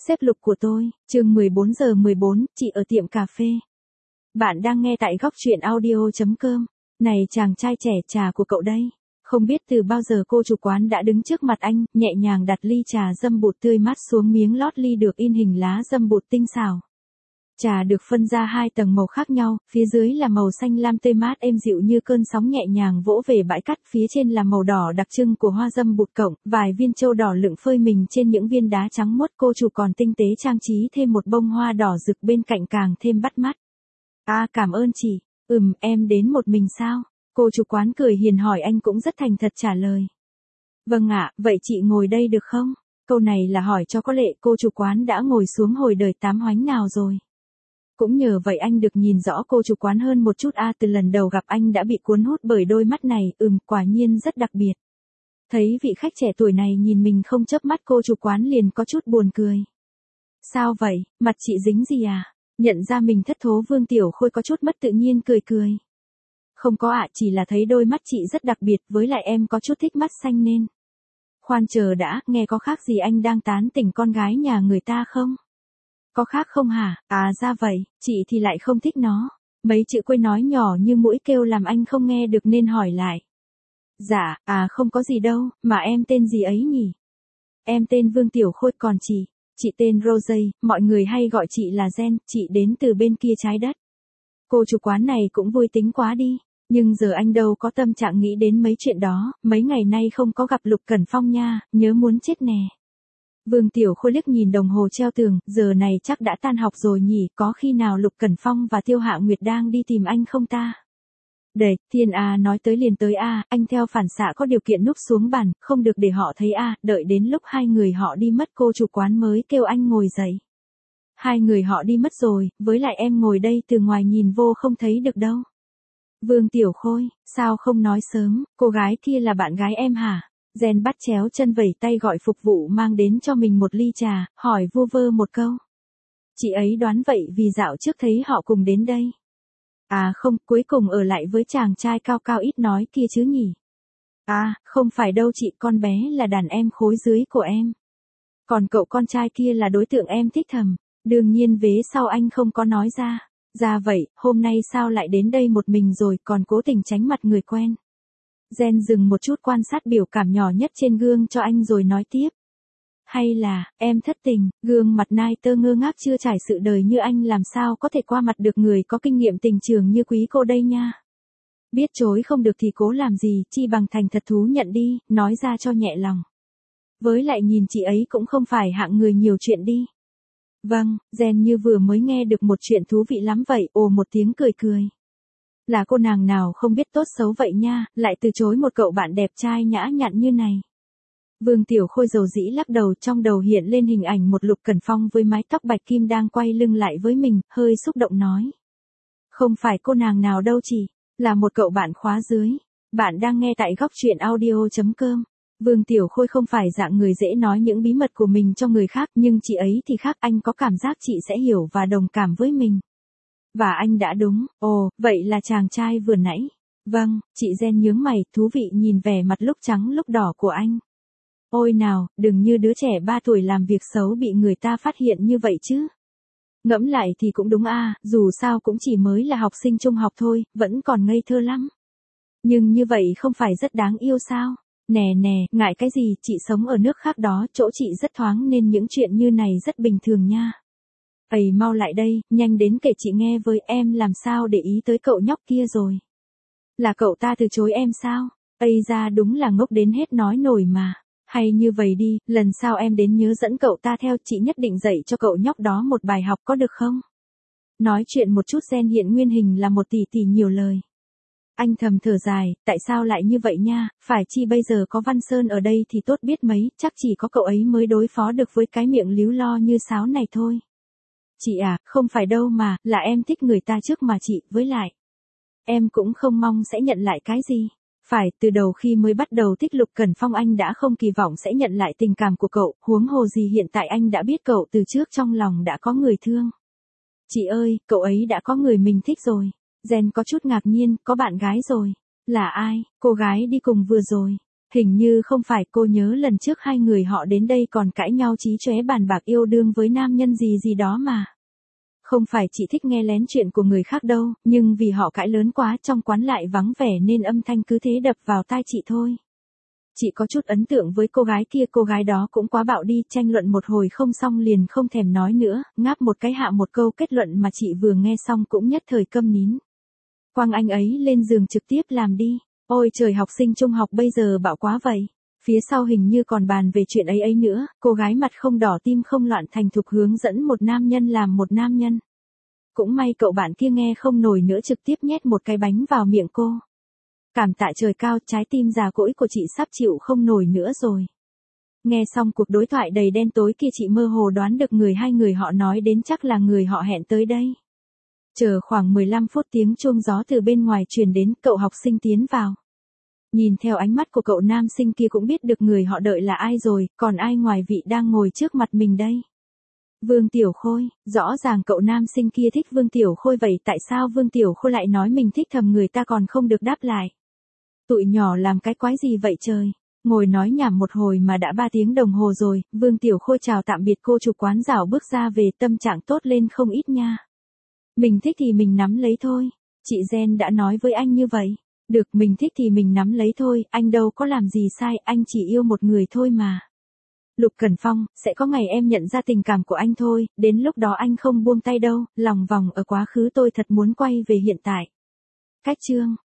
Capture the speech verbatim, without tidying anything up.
Xếp lục của tôi, chương mười bốn giờ mười bốn, chị ở tiệm cà phê. Bạn đang nghe tại góc truyện audio chấm com. Này chàng trai trẻ, trà của cậu đây. Không biết từ bao giờ cô chủ quán đã đứng trước mặt anh, nhẹ nhàng đặt ly trà dâm bụt tươi mát xuống miếng lót ly được in hình lá dâm bụt tinh xảo. Trà được phân ra hai tầng màu khác nhau, phía dưới là màu xanh lam tươi mát êm dịu như cơn sóng nhẹ nhàng vỗ về bãi cát, phía trên là màu đỏ đặc trưng của hoa dâm bụt cộng, vài viên châu đỏ lựng phơi mình trên những viên đá trắng muốt. Cô chủ còn tinh tế trang trí thêm một bông hoa đỏ rực bên cạnh càng thêm bắt mắt. À, cảm ơn chị. Ừm, em đến một mình sao? Cô chủ quán cười hiền hỏi, anh cũng rất thành thật trả lời. Vâng ạ, vậy chị ngồi đây được không? Câu này là hỏi cho có lệ cô chủ quán đã ngồi xuống hồi đời tám hoánh nào rồi. Cũng nhờ vậy anh được nhìn rõ cô chủ quán hơn một chút. A à, từ lần đầu gặp anh đã bị cuốn hút bởi đôi mắt này, ừm, quả nhiên rất đặc biệt. Thấy vị khách trẻ tuổi này nhìn mình không chớp mắt, cô chủ quán liền có chút buồn cười. Sao vậy, mặt chị dính gì à? Nhận ra mình thất thố, Vương Tiểu Khôi có chút mất tự nhiên cười cười. Không có ạ, chỉ là thấy đôi mắt chị rất đặc biệt, với lại em có chút thích mắt xanh nên. Khoan chờ đã, nghe có khác gì anh đang tán tỉnh con gái nhà người ta không? Có khác không hả? À ra vậy, chị thì lại không thích nó. Mấy chữ quê nói nhỏ như mũi kêu làm anh không nghe được nên hỏi lại. Dạ, à không có gì đâu, mà em tên gì ấy nhỉ? Em tên Vương Tiểu Khôi, còn chị? Chị tên Rose, mọi người hay gọi chị là Gen, chị đến từ bên kia trái đất. Cô chủ quán này cũng vui tính quá đi, nhưng giờ anh đâu có tâm trạng nghĩ đến mấy chuyện đó, mấy ngày nay không có gặp Lục Cẩn Phong nha, nhớ muốn chết nè. Vương Tiểu Khôi liếc nhìn đồng hồ treo tường, giờ này chắc đã tan học rồi nhỉ, có khi nào Lục Cẩn Phong và Tiêu Hạ Nguyệt đang đi tìm anh không ta? Để, Thiên à, nói tới liền tới a, à, anh theo phản xạ có điều kiện núp xuống bàn, không được để họ thấy a, à, đợi đến lúc hai người họ đi mất cô chủ quán mới kêu anh ngồi dậy. Hai người họ đi mất rồi, với lại em ngồi đây từ ngoài nhìn vô không thấy được đâu. Vương Tiểu Khôi, sao không nói sớm, cô gái kia là bạn gái em hả? Gen bắt chéo chân vẩy tay gọi phục vụ mang đến cho mình một ly trà, hỏi vu vơ một câu. Chị ấy đoán vậy vì dạo trước thấy họ cùng đến đây. À không, cuối cùng ở lại với chàng trai cao cao ít nói kia chứ nhỉ. À, không phải đâu chị, con bé là đàn em khối dưới của em. Còn cậu con trai kia là đối tượng em thích thầm, đương nhiên vế sau anh không có nói ra. Ra vậy, hôm nay sao lại đến đây một mình rồi, còn cố tình tránh mặt người quen. Gen dừng một chút quan sát biểu cảm nhỏ nhất trên gương cho anh rồi nói tiếp. Hay là, em thất tình, gương mặt nai tơ ngơ ngác chưa trải sự đời như anh làm sao có thể qua mặt được người có kinh nghiệm tình trường như quý cô đây nha. Biết chối không được thì cố làm gì, chi bằng thành thật thú nhận đi, nói ra cho nhẹ lòng. Với lại nhìn chị ấy cũng không phải hạng người nhiều chuyện đi. Vâng, Gen như vừa mới nghe được một chuyện thú vị lắm vậy, ồ một tiếng cười cười. Là cô nàng nào không biết tốt xấu vậy nha, lại từ chối một cậu bạn đẹp trai nhã nhặn như này. Vương Tiểu Khôi dầu dĩ lắc đầu, trong đầu hiện lên hình ảnh một Lục Cẩn Phong với mái tóc bạch kim đang quay lưng lại với mình, hơi xúc động nói. Không phải cô nàng nào đâu chị, là một cậu bạn khóa dưới. Bạn đang nghe tại góc truyện audio chấm com. Vương Tiểu Khôi không phải dạng người dễ nói những bí mật của mình cho người khác, nhưng chị ấy thì khác, anh có cảm giác chị sẽ hiểu và đồng cảm với mình. Và anh đã đúng, ồ, vậy là chàng trai vừa nãy. Vâng, chị Gen nhướng mày, thú vị nhìn vẻ mặt lúc trắng lúc đỏ của anh. Ôi nào, đừng như đứa trẻ ba tuổi làm việc xấu bị người ta phát hiện như vậy chứ. Ngẫm lại thì cũng đúng a, à, dù sao cũng chỉ mới là học sinh trung học thôi, vẫn còn ngây thơ lắm. Nhưng như vậy không phải rất đáng yêu sao? Nè nè, ngại cái gì, chị sống ở nước khác đó, chỗ chị rất thoáng nên những chuyện như này rất bình thường nha. Ây mau lại đây, nhanh đến kể chị nghe với, em làm sao để ý tới cậu nhóc kia rồi. Là cậu ta từ chối em sao? Ây ra đúng là ngốc đến hết nói nổi mà. Hay như vậy đi, lần sau em đến nhớ dẫn cậu ta theo, chị nhất định dạy cho cậu nhóc đó một bài học có được không? Nói chuyện một chút Gen hiện nguyên hình là một tỷ tỷ nhiều lời. Anh thầm thở dài, tại sao lại như vậy nha, phải chi bây giờ có Văn Sơn ở đây thì tốt biết mấy, chắc chỉ có cậu ấy mới đối phó được với cái miệng líu lo như sáo này thôi. Chị à, không phải đâu mà, là em thích người ta trước mà chị, với lại. Em cũng không mong sẽ nhận lại cái gì. Phải, từ đầu khi mới bắt đầu thích Lục Cẩn Phong anh đã không kỳ vọng sẽ nhận lại tình cảm của cậu, huống hồ gì hiện tại anh đã biết cậu từ trước trong lòng đã có người thương. Chị ơi, cậu ấy đã có người mình thích rồi. Gen có chút ngạc nhiên, có bạn gái rồi. Là ai, cô gái đi cùng vừa rồi? Hình như không phải, cô nhớ lần trước hai người họ đến đây còn cãi nhau chí chóe bàn bạc yêu đương với nam nhân gì gì đó mà. Không phải chị thích nghe lén chuyện của người khác đâu, nhưng vì họ cãi lớn quá trong quán lại vắng vẻ nên âm thanh cứ thế đập vào tai chị thôi. Chị có chút ấn tượng với cô gái kia, cô gái đó cũng quá bạo đi, tranh luận một hồi không xong liền không thèm nói nữa, ngáp một cái hạ một câu kết luận mà chị vừa nghe xong cũng nhất thời câm nín. Quang anh ấy lên giường trực tiếp làm đi. Ôi trời, học sinh trung học bây giờ bạo quá vậy. Phía sau hình như còn bàn về chuyện ấy ấy nữa, cô gái mặt không đỏ tim không loạn thành thục hướng dẫn một nam nhân làm một nam nhân. Cũng may cậu bạn kia nghe không nổi nữa trực tiếp nhét một cái bánh vào miệng cô. Cảm tạ trời cao, trái tim già cỗi của chị sắp chịu không nổi nữa rồi. Nghe xong cuộc đối thoại đầy đen tối kia chị mơ hồ đoán được người hai người họ nói đến chắc là người họ hẹn tới đây. Chờ khoảng mười lăm phút tiếng chuông gió từ bên ngoài truyền đến, cậu học sinh tiến vào. Nhìn theo ánh mắt của cậu nam sinh kia cũng biết được người họ đợi là ai rồi, còn ai ngoài vị đang ngồi trước mặt mình đây. Vương Tiểu Khôi, rõ ràng cậu nam sinh kia thích Vương Tiểu Khôi vậy tại sao Vương Tiểu Khôi lại nói mình thích thầm người ta còn không được đáp lại. Tụi nhỏ làm cái quái gì vậy trời, ngồi nói nhảm một hồi mà đã ba tiếng đồng hồ rồi. Vương Tiểu Khôi chào tạm biệt cô chủ quán rảo bước ra về, tâm trạng tốt lên không ít nha. Mình thích thì mình nắm lấy thôi, chị Gen đã nói với anh như vậy. Được, mình thích thì mình nắm lấy thôi, anh đâu có làm gì sai, anh chỉ yêu một người thôi mà. Lục Cẩn Phong, sẽ có ngày em nhận ra tình cảm của anh thôi, đến lúc đó anh không buông tay đâu, lòng vòng ở quá khứ tôi thật muốn quay về hiện tại. Cách chương